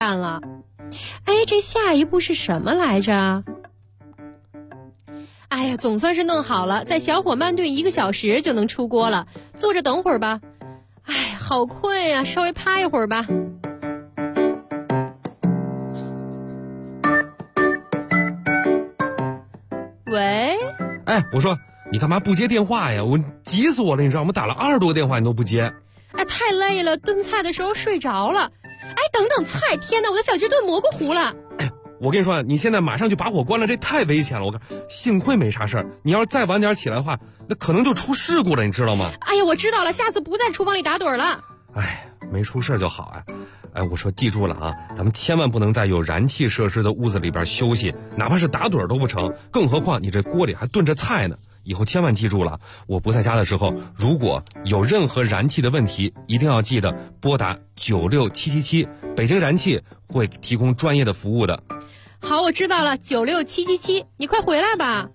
站了。哎，这下一步是什么来着？哎呀，总算是弄好了，在小火慢炖1个小时就能出锅了。坐着等会儿吧。哎，好困呀，稍微趴一会儿吧。喂？ 哎，我说你干嘛不接电话呀？我急死我了，你知道吗？打了20多个电话你都不接。 哎，太累了，炖菜的时候睡着了。哎，等等菜，天哪，我的小鸡炖蘑菇糊了。 哎，我跟你说，你现在马上就把火关了，这太危险了。我看幸亏没啥事儿，你要是再晚点起来的话，那可能就出事故了，你知道吗？ 哎呀，我知道了，下次不在厨房里打盹了。 哎，没出事就好啊。哎，我说记住了啊，咱们千万不能在有燃气设施的屋子里边休息，哪怕是打盹都不成，更何况你这锅里还炖着菜呢。以后千万记住了，我不在家的时候，如果有任何燃气的问题，一定要记得拨打96777，北京燃气会提供专业的服务的。 好，我知道了，96777，你快回来吧。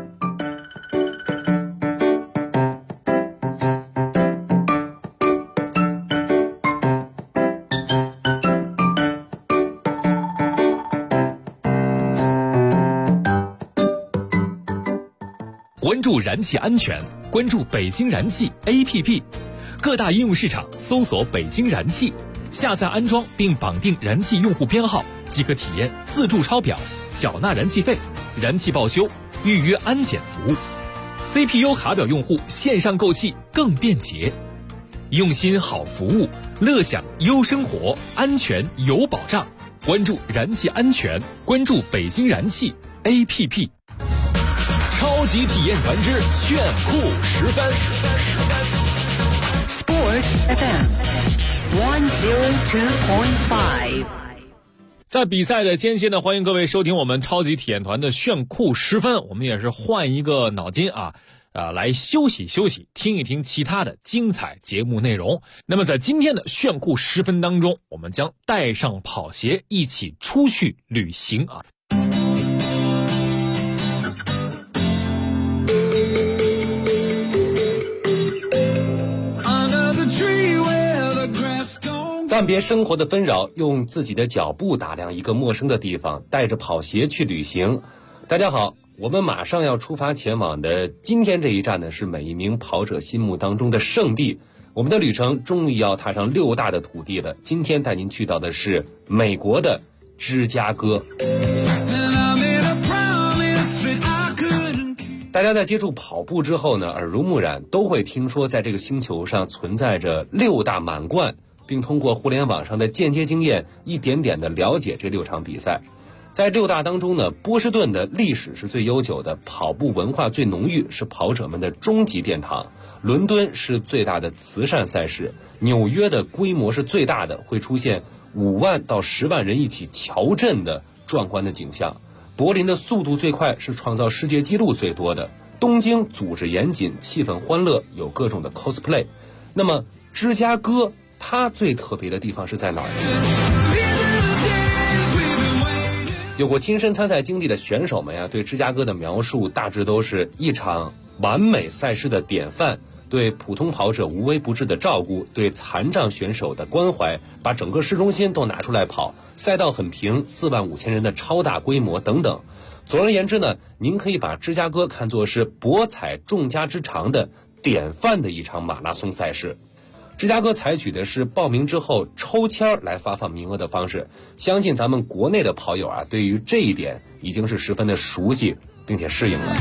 关注燃气安全，关注北京燃气 APP， 各大应用市场搜索北京燃气，下载安装并绑定燃气用户编号，即可体验自助抄表、缴纳燃气费、燃气报修、预约安检服务。CPU 卡表用户线上购气更便捷，用心好服务，乐享优生活，安全有保障。关注燃气安全，关注北京燃气 APP。超级体验团之炫酷10分 Sport FM 102.5。 在比赛的间歇呢，欢迎各位收听我们超级体验团的炫酷10分。我们也是换一个脑筋来休息休息，听一听其他的精彩节目内容。那么在今天的炫酷10分当中，我们将带上跑鞋一起出去旅行啊。 暂别生活的纷扰，用自己的脚步打量一个陌生的地方，带着跑鞋去旅行。大家好，我们马上要出发前往的今天这一站呢，是每一名跑者心目当中的圣地。我们的旅程终于要踏上6大的土地了。今天带您去到的是美国的芝加哥。大家在接触跑步之后呢，耳濡目染，都会听说在这个星球上存在着6大满贯，并通过互联网上的间接经验一点点的了解这6场比赛。在6大当中呢，波士顿的历史是最悠久的，跑步文化最浓郁，是跑者们的终极殿堂。伦敦是最大的慈善赛事，纽约的规模是最大的，会出现5万到10万人一起乔阵的壮观的景象。柏林的速度最快，是创造世界纪录最多的。东京组织严谨，气氛欢乐，有各种的 cosplay。那么芝加哥它最特别的地方是在哪儿呢？有过亲身参赛经历的选手们呀，对芝加哥的描述大致都是一场完美赛事的典范，对普通跑者无微不至的照顾，对残障选手的关怀，把整个市中心都拿出来跑，赛道很平，45000人的超大规模等等。总而言之呢，您可以把芝加哥看作是博采众家之长的典范的一场马拉松赛事。芝加哥采取的是报名之后抽签来发放名额的方式，相信咱们国内的跑友对于这一点已经是十分的熟悉并且适应了。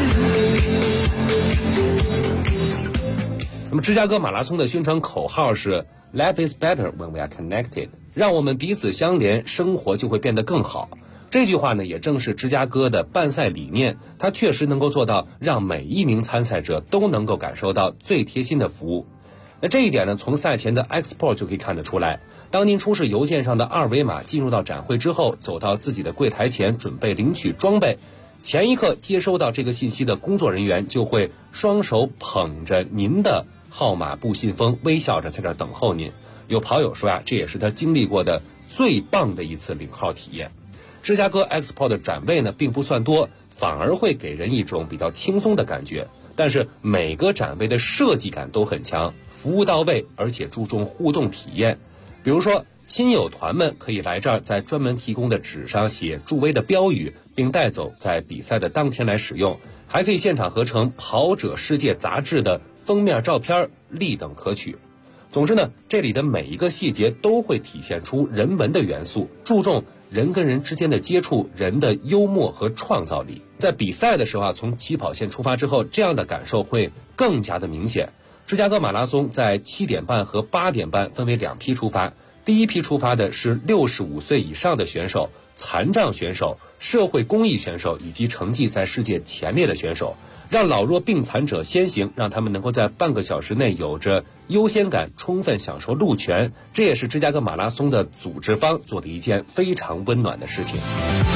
那么芝加哥马拉松的宣传口号是 Life is better when we are connected， 让我们彼此相连，生活就会变得更好。这句话呢，也正是芝加哥的办赛理念，它确实能够做到让每一名参赛者都能够感受到最贴心的服务。那这一点呢，从赛前的 export 就可以看得出来。当您出示邮件上的2维码进入到展会之后，走到自己的柜台前准备领取装备，前一刻接收到这个信息的工作人员就会双手捧着您的号码布信封，微笑着在这等候您。有跑友说这也是他经历过的最棒的一次领号体验。芝加哥 export 的展位呢并不算多，反而会给人一种比较轻松的感觉，但是每个展位的设计感都很强，服务到位，而且注重互动体验。比如说亲友团们可以来这儿在专门提供的纸上写助威的标语，并带走在比赛的当天来使用，还可以现场合成跑者世界杂志的封面照片，立等可取。总之呢，这里的每一个细节都会体现出人文的元素，注重人跟人之间的接触，人的幽默和创造力。在比赛的时候从起跑线出发之后，这样的感受会更加的明显。芝加哥马拉松在7点半和8点半分为2批出发，第一批出发的是65岁以上的选手、残障选手、社会公益选手以及成绩在世界前列的选手，让老弱病残者先行，让他们能够在半个小时内有着优先感，充分享受路权。这也是芝加哥马拉松的组织方做的一件非常温暖的事情。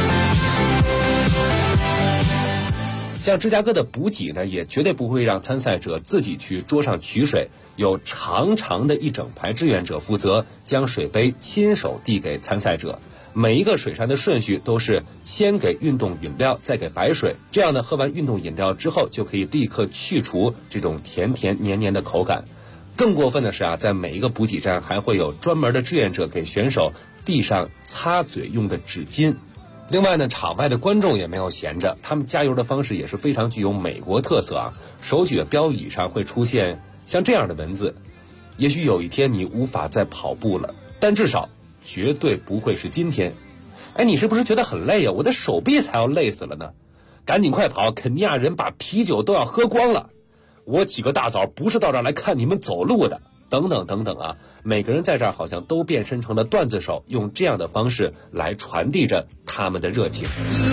像芝加哥的补给呢，也绝对不会让参赛者自己去桌上取水，有长长的一整排志愿者负责将水杯亲手递给参赛者。每一个水扇的顺序都是先给运动饮料，再给白水，这样呢，喝完运动饮料之后就可以立刻去除这种甜甜黏黏的口感。更过分的是在每一个补给站还会有专门的志愿者给选手递上擦嘴用的纸巾。另外呢，场外的观众也没有闲着，他们加油的方式也是非常具有美国特色手举的标语上会出现像这样的文字：也许有一天你无法再跑步了，但至少绝对不会是今天。你是不是觉得很累我的手臂才要累死了呢？赶紧快跑，肯尼亚人把啤酒都要喝光了。我起个大早不是到这儿来看你们走路的，等等等等每个人在这儿好像都变身成了段子手，用这样的方式来传递着他们的热情。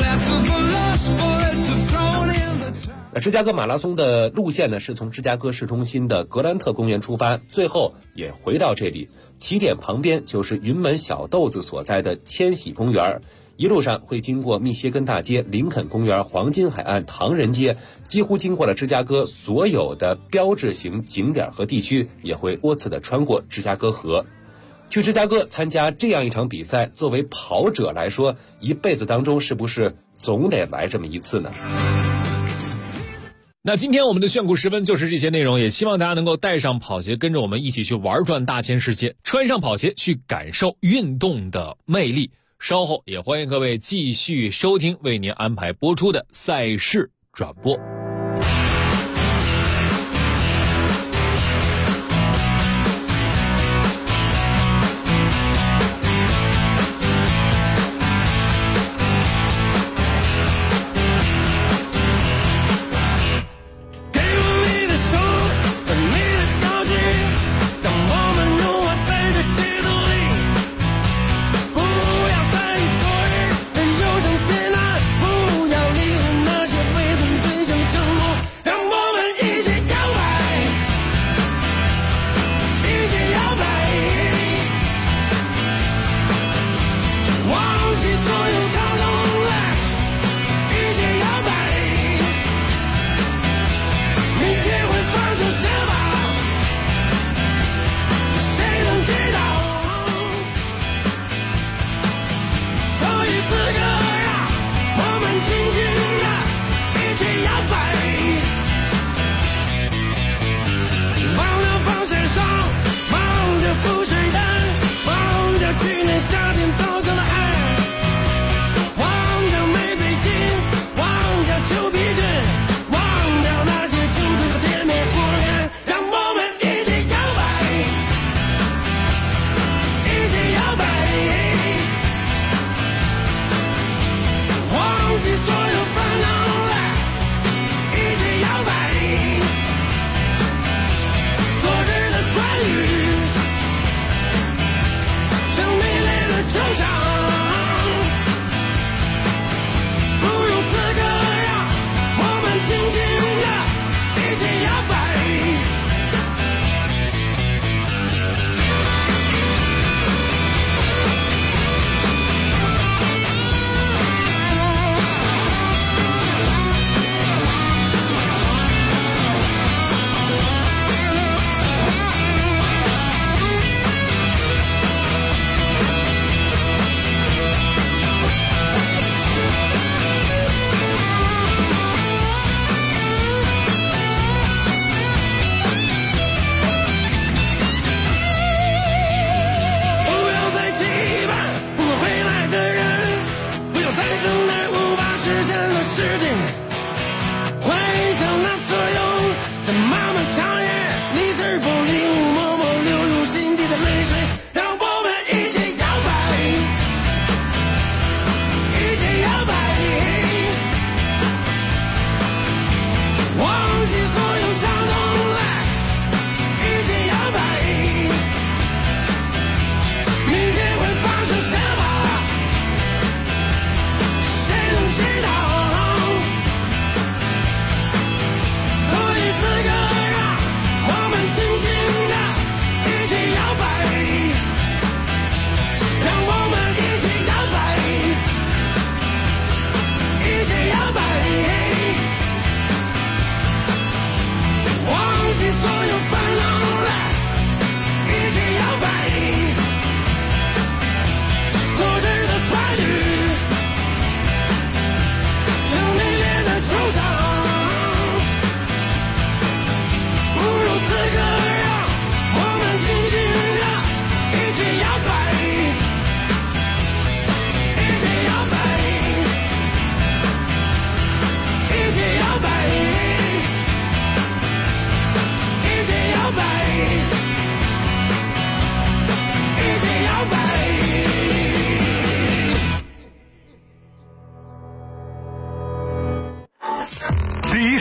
那芝加哥马拉松的路线呢，是从芝加哥市中心的格兰特公园出发，最后也回到这里。起点旁边就是云门小豆子所在的千禧公园，一路上会经过密歇根大街、林肯公园、黄金海岸、唐人街，几乎经过了芝加哥所有的标志性景点和地区，也会多次的穿过芝加哥河。去芝加哥参加这样一场比赛，作为跑者来说，一辈子当中是不是总得来这么一次呢？ 那今天我们的炫酷时分就是这些内容，也希望大家能够带上跑鞋，跟着我们一起去玩转大千世界，穿上跑鞋去感受运动的魅力。稍后也欢迎各位继续收听为您安排播出的赛事转播。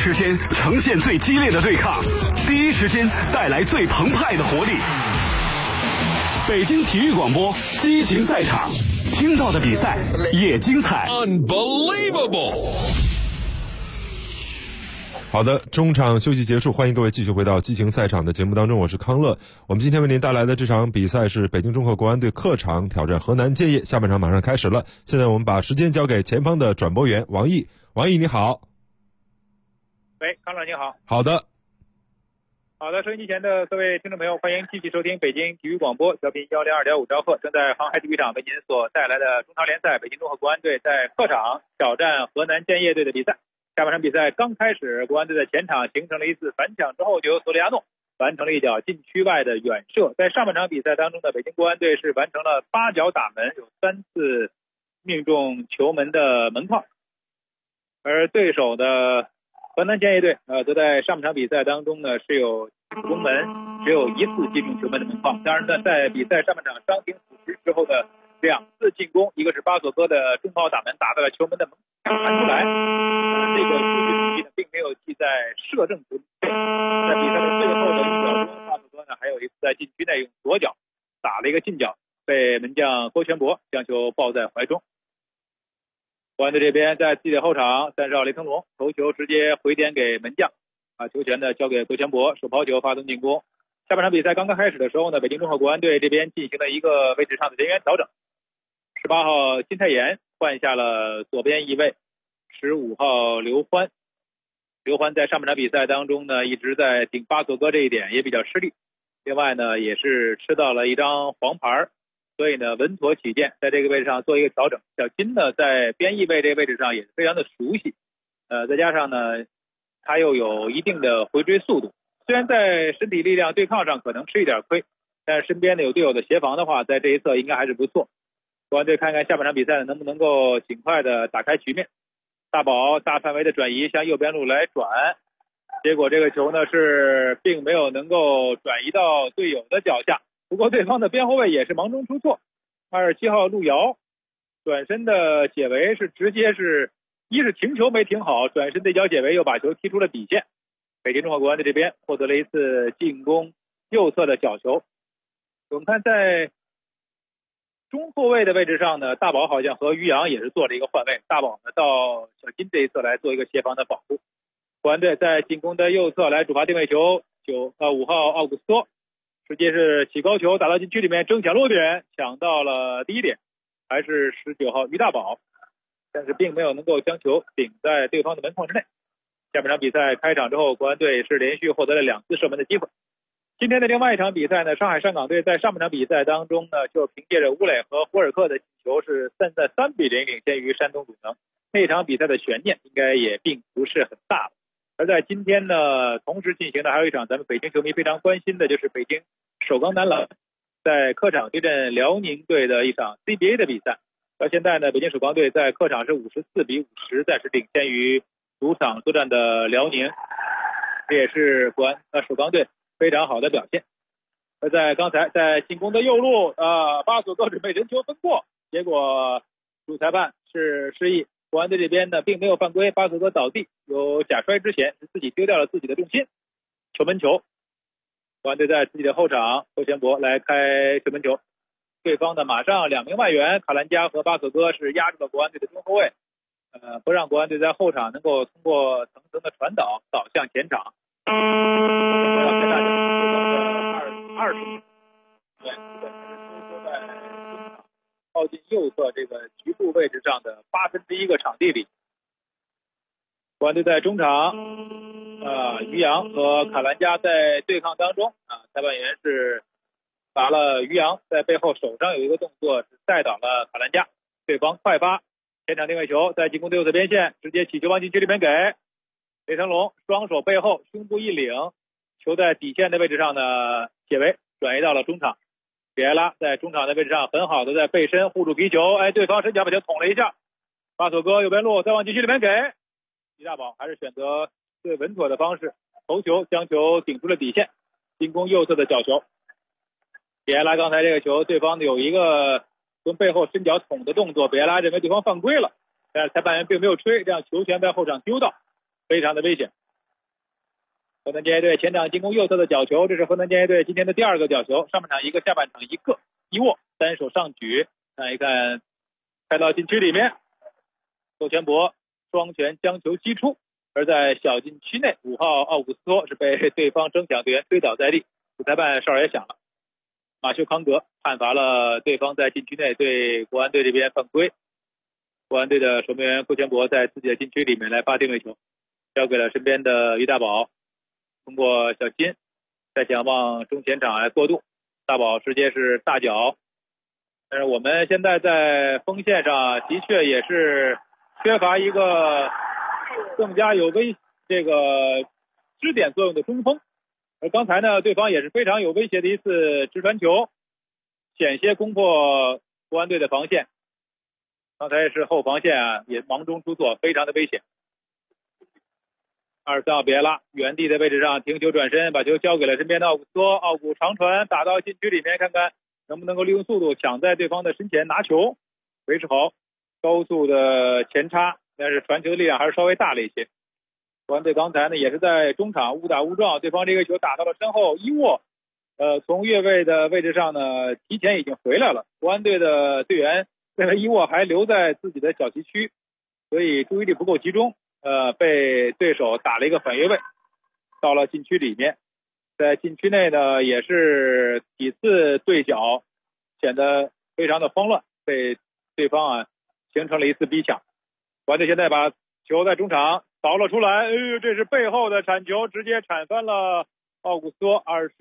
时间呈现最激烈的对抗，第一时间带来最澎湃的活力。北京体育广播激情赛场，听到的比赛也精彩。 Unbelievable！ 好的，中场休息结束，欢迎各位继续回到激情赛场的节目当中，我是康乐。我们今天为您带来的这场比赛是北京中赫国安队客场挑战河南建业，下半场马上开始了。现在我们把时间交给前方的转播员王毅。王毅你好。 喂，康乐你好。 好的。 好的，收音机前的各位听众朋友，欢迎继续收听北京体育广播，调频102.5兆赫，正在航海体育场为您所带来的中超联赛，北京中赫国安队在客场挑战河南建业队的比赛。下半场比赛刚开始，国安队在前场形成了一次反抢之后，就由索里亚诺完成了一脚禁区外的远射。在上半场比赛当中呢，北京国安队是完成了8脚打门，有3次命中球门的门框，而对手的河南建业队则在上半场比赛当中呢是有攻门，只有1次击中球门的门框。当然呢，在比赛上半场伤停补时之后的2次进攻，一个是巴索戈的重炮打门打到了球门的门弹出来，这个数据统计呢并没有记在射正图里。在比赛的最后的1秒钟，巴索戈呢还有一次在禁区内用左脚打了一个近角，被门将郭全博将球抱在怀中。国安队这边在自己的后场，30号雷腾龙头球直接回点给门将，把球权呢交给郭全博，手抛球发动进攻。下半场比赛刚刚开始的时候呢，北京中赫国安队这边进行了一个位置上的人员调整。18号金泰妍换下了左边翼位，15号刘欢。刘欢在上半场比赛当中呢，一直在顶巴索戈这一点也比较吃力，另外呢也是吃到了一张黄牌，所以呢稳妥起见，在这个位置上做一个调整。小金呢在边翼位这个位置上也是非常的熟悉，再加上呢他又有一定的回追速度，虽然在身体力量对抗上可能吃一点亏，但是身边的有队友的协防的话，在这一侧应该还是不错。国安队看看下半场比赛能不能够尽快的打开局面。大宝大范围的转移向右边路来转，结果这个球呢是并没有能够转移到队友的脚下，不过对方的边后卫也是忙中出错，27号路遥转身的解围是直接是一是停球没停好，转身对角解围又把球踢出了底线。北京中赫国安队这边获得了一次进攻右侧的角球。我们看在中后卫的位置上呢，大宝好像和于洋也是做了一个换位，大宝呢到小金这一侧来做一个协防的保护。国安队在进攻的右侧来主罚定位球，5号奥古斯托直接是起高球打到禁区里面，争抢落点，抢到了第一点，还是19号于大宝，但是并没有能够将球顶在对方的门框之内。下半场比赛开场之后，国安队是连续获得了2次射门的机会。今天的另外一场比赛呢，上海上港队在上半场比赛当中呢，就凭借着乌磊和胡尔克的进球是站在3-0领先于山东鲁能。那场比赛的悬念应该也并不是很大。而在今天呢，同时进行的还有一场咱们北京球迷非常关心的，就是北京首钢男篮在客场对阵辽宁队的一场 CBA 的比赛。到现在呢，北京首钢队在客场是54-50，暂时领先于主场作战的辽宁，这也是国安首钢队非常好的表现。而在刚才在进攻的右路巴索戈准备人球分过，结果主裁判是示意国安队这边呢并没有犯规，巴索戈倒地有假摔之嫌，是自己丢掉了自己的重心，球门球。国安队在自己的后场，郭全博来开球门球，对方的马上2名外援卡兰加和巴索戈是压住了国安队的中后卫，不让国安队在后场能够通过层层的传导导向前场。要开大脚20，对，基本是收缩在中场靠近右侧这个局部位置上的1/8个场地里。国安队在中场，于洋和卡兰加在对抗当中，裁判员是罚了于洋在背后手上有一个动作，是带倒了卡兰加，对方快发前场定位球，在进攻的右侧边线直接起球往禁区里面给雷腾龙，双手背后胸部一领，球在底线的位置上呢解围转移到了中场，比埃拉在中场的位置上很好的在背身护住皮球，对方伸脚把球捅了一下，巴索戈右边路再往禁区里面给于大宝，还是选择最稳妥的方式头球将球顶出了底线，进攻右侧的角球。比埃拉刚才这个球对方有一个从背后伸脚捅的动作，比埃拉认为对方犯规了，但是裁判员并没有吹，让球权在后场丢到，非常的危险。 河南建业队前场进攻右侧的角球，这是河南建业队今天的第2个角球，上半场1个，下半场1个，一握单手上举，看一看开到禁区里面，窦全博双拳将球击出，而在小禁区内5号奥古斯托是被对方争抢队员推倒在地，主裁判哨也响了，马修康格判罚了对方在禁区内对国安队这边犯规，国安队的守门员郭全博在自己的禁区里面来发定位球，交给了身边的于大宝，通过小金再想往中前场来过渡，大宝直接是大脚，但是我们现在在锋线上的确也是缺乏一个更加有这个支点作用的中锋，而刚才呢对方也是非常有威胁的一次直传球，险些攻破国安队的防线，刚才是后防线也忙中出错，非常的危险。23号比埃拉原地的位置上停球转身，把球交给了身边的奥古斯托，奥古长传打到禁区里面，看看能不能够利用速度抢在对方的身前拿球。韦世豪高速的前插，但是传球的力量还是稍微大了一些。国安队刚才呢也是在中场误打误撞，对方这个球打到了身后，一握从越位的位置上呢提前已经回来了，国安队的队员认为一握还留在自己的小禁区，所以注意力不够集中，被对手打了一个反越位，到了禁区里面，在禁区内呢也是几次对角显得非常的慌乱，被对方形成了一次逼抢。国安队现在把球在中场倒了出来，这是背后的铲球，直接铲翻了奥古斯托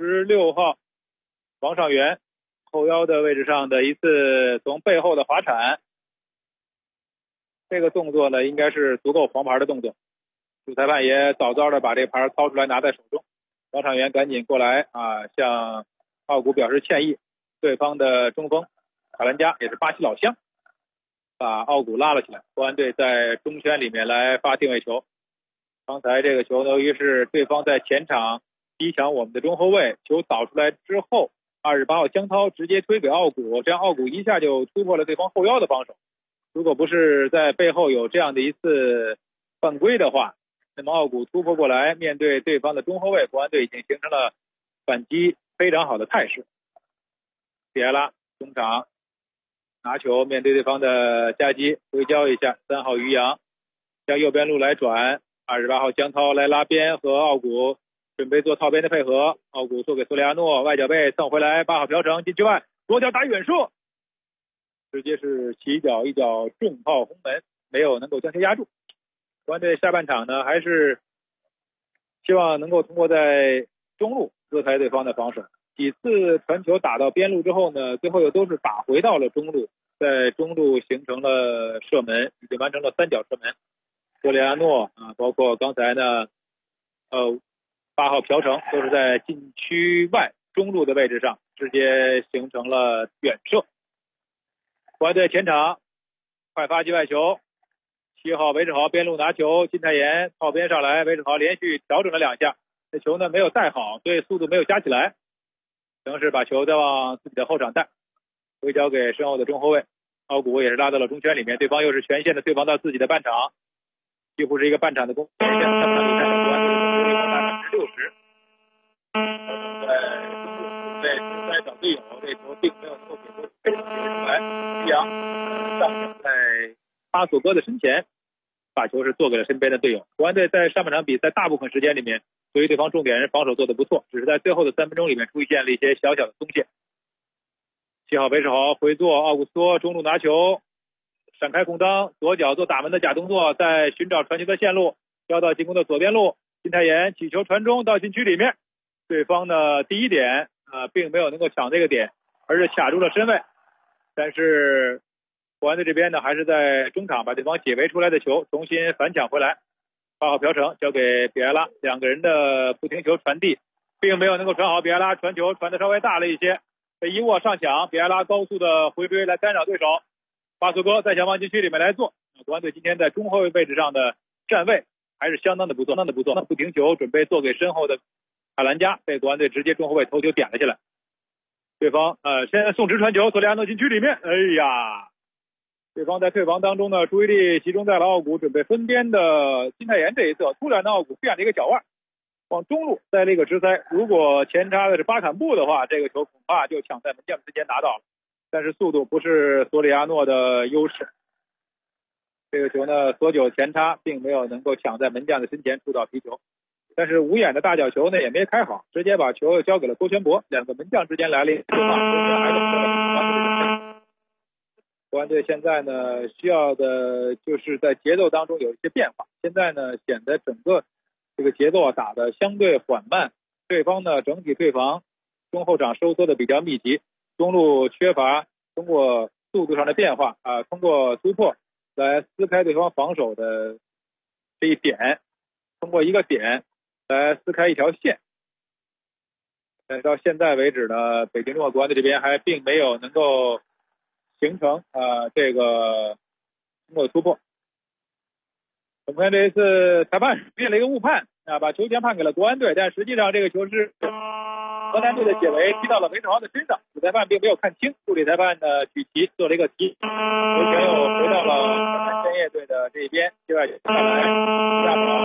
26号王上元后腰的位置上的一次从背后的滑铲，这个动作呢应该是足够黄牌的动作，主裁判也早早的把这牌掏出来拿在手中，王上元赶紧过来向奥古表示歉意，对方的中锋卡兰加也是巴西老乡，把奥古拉了起来，国安队在中圈里面来发定位球。刚才这个球由于是对方在前场逼抢我们的中后卫，球导出来之后28号江涛直接推给奥古，这样奥古一下就突破了对方后腰的防守，如果不是在背后有这样的一次犯规的话，那么奥古突破过来面对对方的中后卫，国安队已经形成了反击非常好的态势。比埃拉中场拿球面对对方的夹击，回交一下，3号于洋向右边路来转，28号江涛来拉边和奥古准备做套边的配合，奥古做给索里亚诺，外脚背蹭回来，8号朴成禁区外左脚打远射，直接是起脚一脚重炮轰门，没有能够将球压住。国安队下半场呢还是希望能够通过在中路割开对方的防守，几次传球打到边路之后呢，最后又都是打回到了中路，在中路形成了射门，已经完成了3脚射门。索里亚诺包括刚才呢8号朴成都是在禁区外中路的位置上直接形成了远射。国安队前场快发击外球，7号韦世豪边路拿球，金泰妍套边上来，韦世豪连续调整了2下，这球呢没有带好，所以速度没有加起来，只能是把球再往自己的后场带，回交给身后的中后卫奥古，也是拉到了中圈里面，对方又是全线的对防到自己的半场，几乎是一个半场的攻击，现在3场比赛的国安队的命中率60%。在中间找队友，这球并没有能够给出非常好的出来。于洋上场在巴索戈的身前，把球是做给了身边的队友。国安队在上半场比赛大部分时间里面，对于对方重点人防守做得不错，只是在最后的3分钟里面出现了一些小小的松懈。7号韦世豪回做奥古斯托中路拿球，闪开空当，左脚做打门的假动作，在寻找传球的线路，交到进攻的左边路，金泰妍起球传中到禁区里面，对方的第一点并没有能够抢这个点，而是卡住了身位，但是国安队这边呢还是在中场把对方解围出来的球重新反抢回来，8号朴成交给比埃拉，2个人的不停球传递并没有能够传好，比埃拉传球传的稍微大了一些，被一握上抢，比埃拉高速的回追来干扰对手，巴索戈再想往禁区里面来做，国安队今天在中后卫位置上的站位还是相当的不错，不停球准备做给身后的卡兰加，被国安队直接中后卫头球点了下来，对方现在送直传球，索里亚诺禁区里面，对方在退防当中呢，注意力集中在了奥古准备分边的金泰妍这一侧，突然呢奥古变了一个脚腕， 往中路塞了一个直塞。如果前插的是巴坎布的话，这个球恐怕就抢在门将之间拿到了，但是速度不是索里亚诺的优势。这个球呢，索九前插并没有能够抢在门将的身前触到皮球，但是无眼的大角球呢也没开好，直接把球交给了郭全博，两个门将之间来了一个对话，中间还是国安队现在呢需要的就是在节奏当中有一些变化，现在呢显得整个这个节奏打得相对缓慢，对方呢整体退防，中后场收缩的比较密集，中路缺乏通过速度上的变化通过突破来撕开对方防守的这一点，通过一个点来撕开一条线。但是到现在为止呢，北京中赫国安队这边还并没有能够形成这个通过突破。我们看这一次裁判出现了一个误判把球权判给了国安队，但实际上这个球是河南队的解围踢到了韦世豪的身上，主裁判并没有看清，助理裁判呢举旗做了一个提，球权又回到了河南建业队的这一边，接下来下场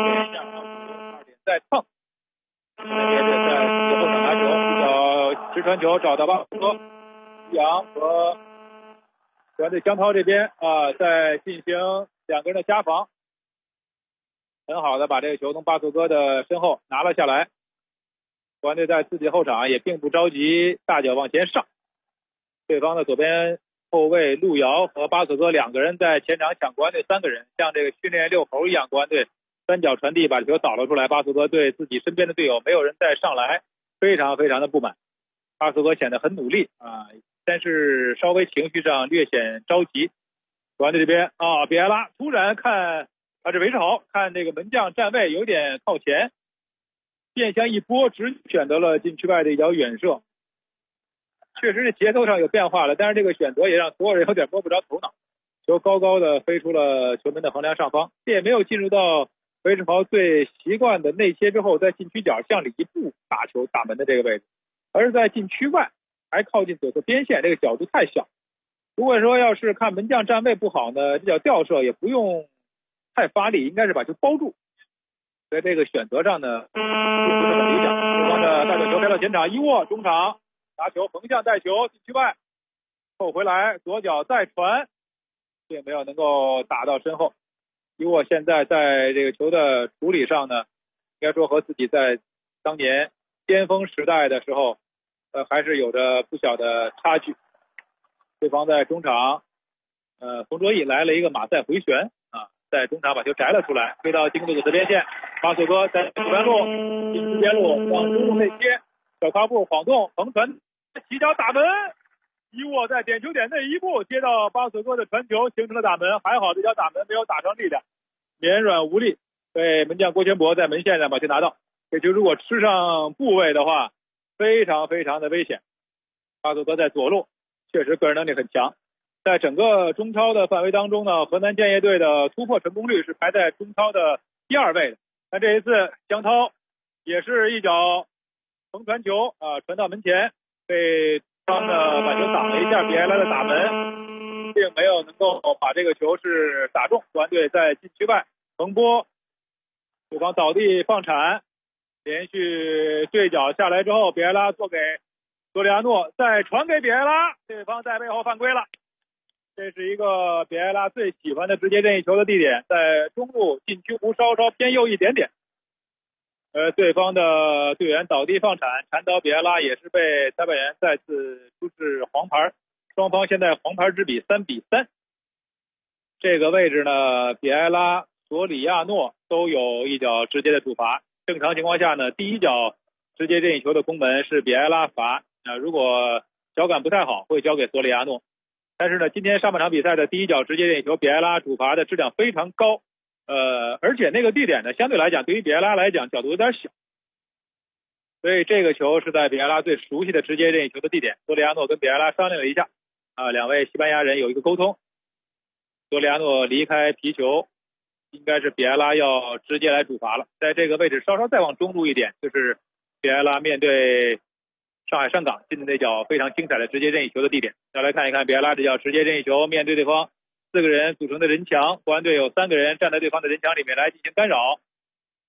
2点再蹭，河南建业队在最后场拿球，一脚直传球找到巴斯科，于洋和国安队江涛这边在进行两个人的夹防，很好的把这个球从巴索戈的身后拿了下来。国安队在自己后场也并不着急大脚往前上，对方的左边后卫路遥和巴索戈两个人在前场抢国安队3个人，像这个训练遛猴一样，国安队三角传递把球导了出来，巴索戈对自己身边的队友没有人再上来，非常非常的不满。巴索戈显得很努力但是稍微情绪上略显着急。国安队这边比埃拉突然看这韦世豪看这个门将站位有点靠前，变向一拨，只选择了禁区外的一脚远射，确实是节奏上有变化了，但是这个选择也让所有人有点摸不着头脑，球高高的飞出了球门的横梁上方，这也没有进入到韦世豪最习惯的内切之后在禁区角向里一步打球打门的这个位置，而是在禁区外还靠近左侧边线，这个角度太小。如果说要是看门将站位不好呢，这脚吊射也不用太发力，应该是把球包住，在这个选择上呢并不是很理想。对方的大角球开到前场，伊沃中场拿球横向带球禁区外后回来，左脚再传，并没有能够打到身后。伊沃现在在这个球的处理上呢，应该说和自己在当年巅峰时代的时候还是有着不小的差距。对方在中场冯卓毅来了一个马赛回旋在中场把球摘了出来，飞到进攻的左边线，巴索戈在左边路进边路往中路内切，小跨步晃动横传起脚打门，伊沃在点球点内一步接到巴索戈的传球，形成了打门，还好这脚打门没有打上力量，绵软无力，被门将郭全博在门线上把球拿到，这球如果吃上部位的话非常非常的危险。巴索戈在左路确实个人能力很强，在整个中超的范围当中呢，河南建业队的突破成功率是排在中超的第2位的。那这一次江涛也是一脚横传球传到门前，被张呢把球挡了一下，比埃拉的打门并没有能够把这个球是打中，国安队在禁区外横拨，对方倒地放铲，连续对角下来之后，比埃拉做给索里亚诺，再传给比埃拉，对方在背后犯规了。这是一个比埃拉最喜欢的直接任意球的地点，在中路禁区弧稍稍偏右一点点。对方的队员倒地放铲，铲倒比埃拉，也是被裁判员再次出示黄牌，双方现在黄牌之比3-3。这个位置呢，比埃拉、索里亚诺都有一脚直接的主罚。正常情况下呢，第一脚直接任意球的攻门是比埃拉罚，如果脚感不太好会交给索里亚诺。但是呢，今天上半场比赛的第一脚直接任意球，比埃拉主罚的质量非常高，而且那个地点呢，相对来讲对于比埃拉来讲角度有点小，所以这个球是在比埃拉最熟悉的直接任意球的地点。索里亚诺跟比埃拉商量了一下两位西班牙人有一个沟通，索里亚诺离开皮球，应该是比埃拉要直接来主罚了。在这个位置稍稍再往中路一点，就是比埃拉面对上海上港进的那脚非常精彩的直接任意球的地点。再来看一看比埃拉这脚直接任意球，面对对方4个人组成的人墙，国安队有3个人站在对方的人墙里面来进行干扰，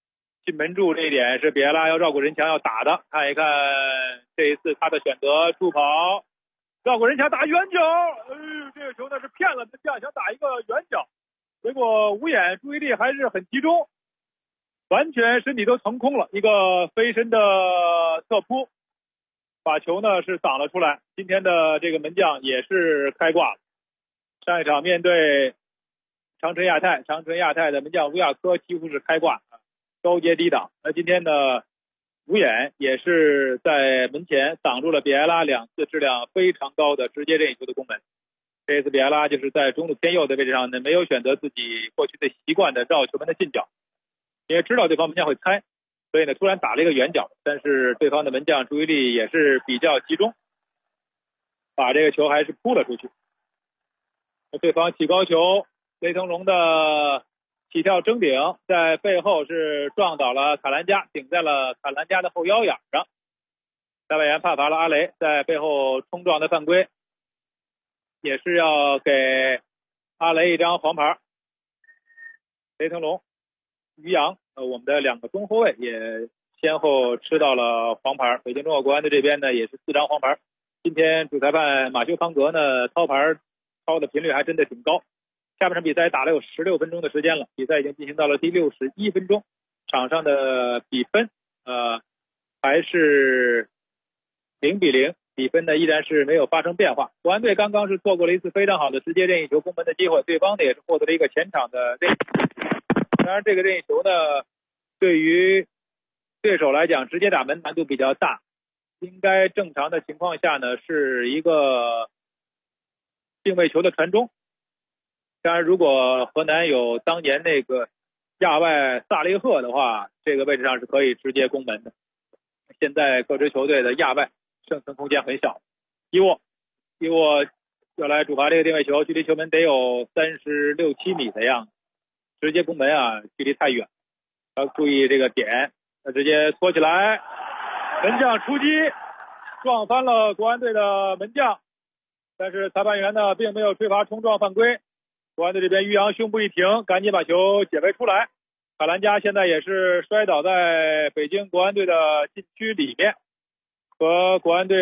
进门柱这一点是比埃拉要绕过人墙要打的。看一看这一次他的选择，助跑绕过人墙打远角，这个球呢是骗了门将，想打一个远角，结果吴衍注意力还是很集中，完全身体都腾空了，一个飞身的侧扑，把球呢是挡了出来。今天的这个门将也是开挂了。上一场面对长春亚泰的门将吴亚科几乎是开挂，高接低挡。那今天呢，吴衍也是在门前挡住了比埃拉2次质量非常高的直接任意球的攻门。这一次比埃拉就是在中路偏右的位置上呢，没有选择自己过去的习惯的绕球门的近角，因为知道对方门将会猜，所以呢突然打了一个远角，但是对方的门将注意力也是比较集中，把这个球还是扑了出去。对方起高球，雷腾龙的起跳争顶，在背后是撞倒了卡兰加，顶在了卡兰加的后腰眼上。裁判员判罚了阿雷在背后冲撞的犯规，也是要给阿雷一张黄牌。雷腾龙、于洋，我们的2个中后卫也先后吃到了黄牌。北京中国国安队这边呢也是4张黄牌。今天主裁判马修康格呢掏牌掏的频率还真的挺高。下半场比赛打了有16分钟的时间了，比赛已经进行到了第61分钟，场上的比分还是0-0，比分呢依然是没有发生变化。国安队刚刚是错过了一次非常好的直接任意球攻门的机会，对方呢也是获得了一个前场的任意球。当然这个任意球呢对于对手来讲直接打门难度比较大，应该正常的情况下呢是一个定位球的传中。当然如果河南有当年那个亚外萨利赫的话，这个位置上是可以直接攻门的。现在各支球队的亚外生存空间很小。伊沃要来主罚这个定位球，距离球门得有36-7米的样子，直接攻门啊，距离太远，要注意这个点。直接搓起来，门将出击，撞翻了国安队的门将，但是裁判员呢并没有吹罚冲撞犯规。国安队这边于洋胸部一停，赶紧把球解围出来。卡兰加现在也是摔倒在北京国安队的禁区里面，和国安队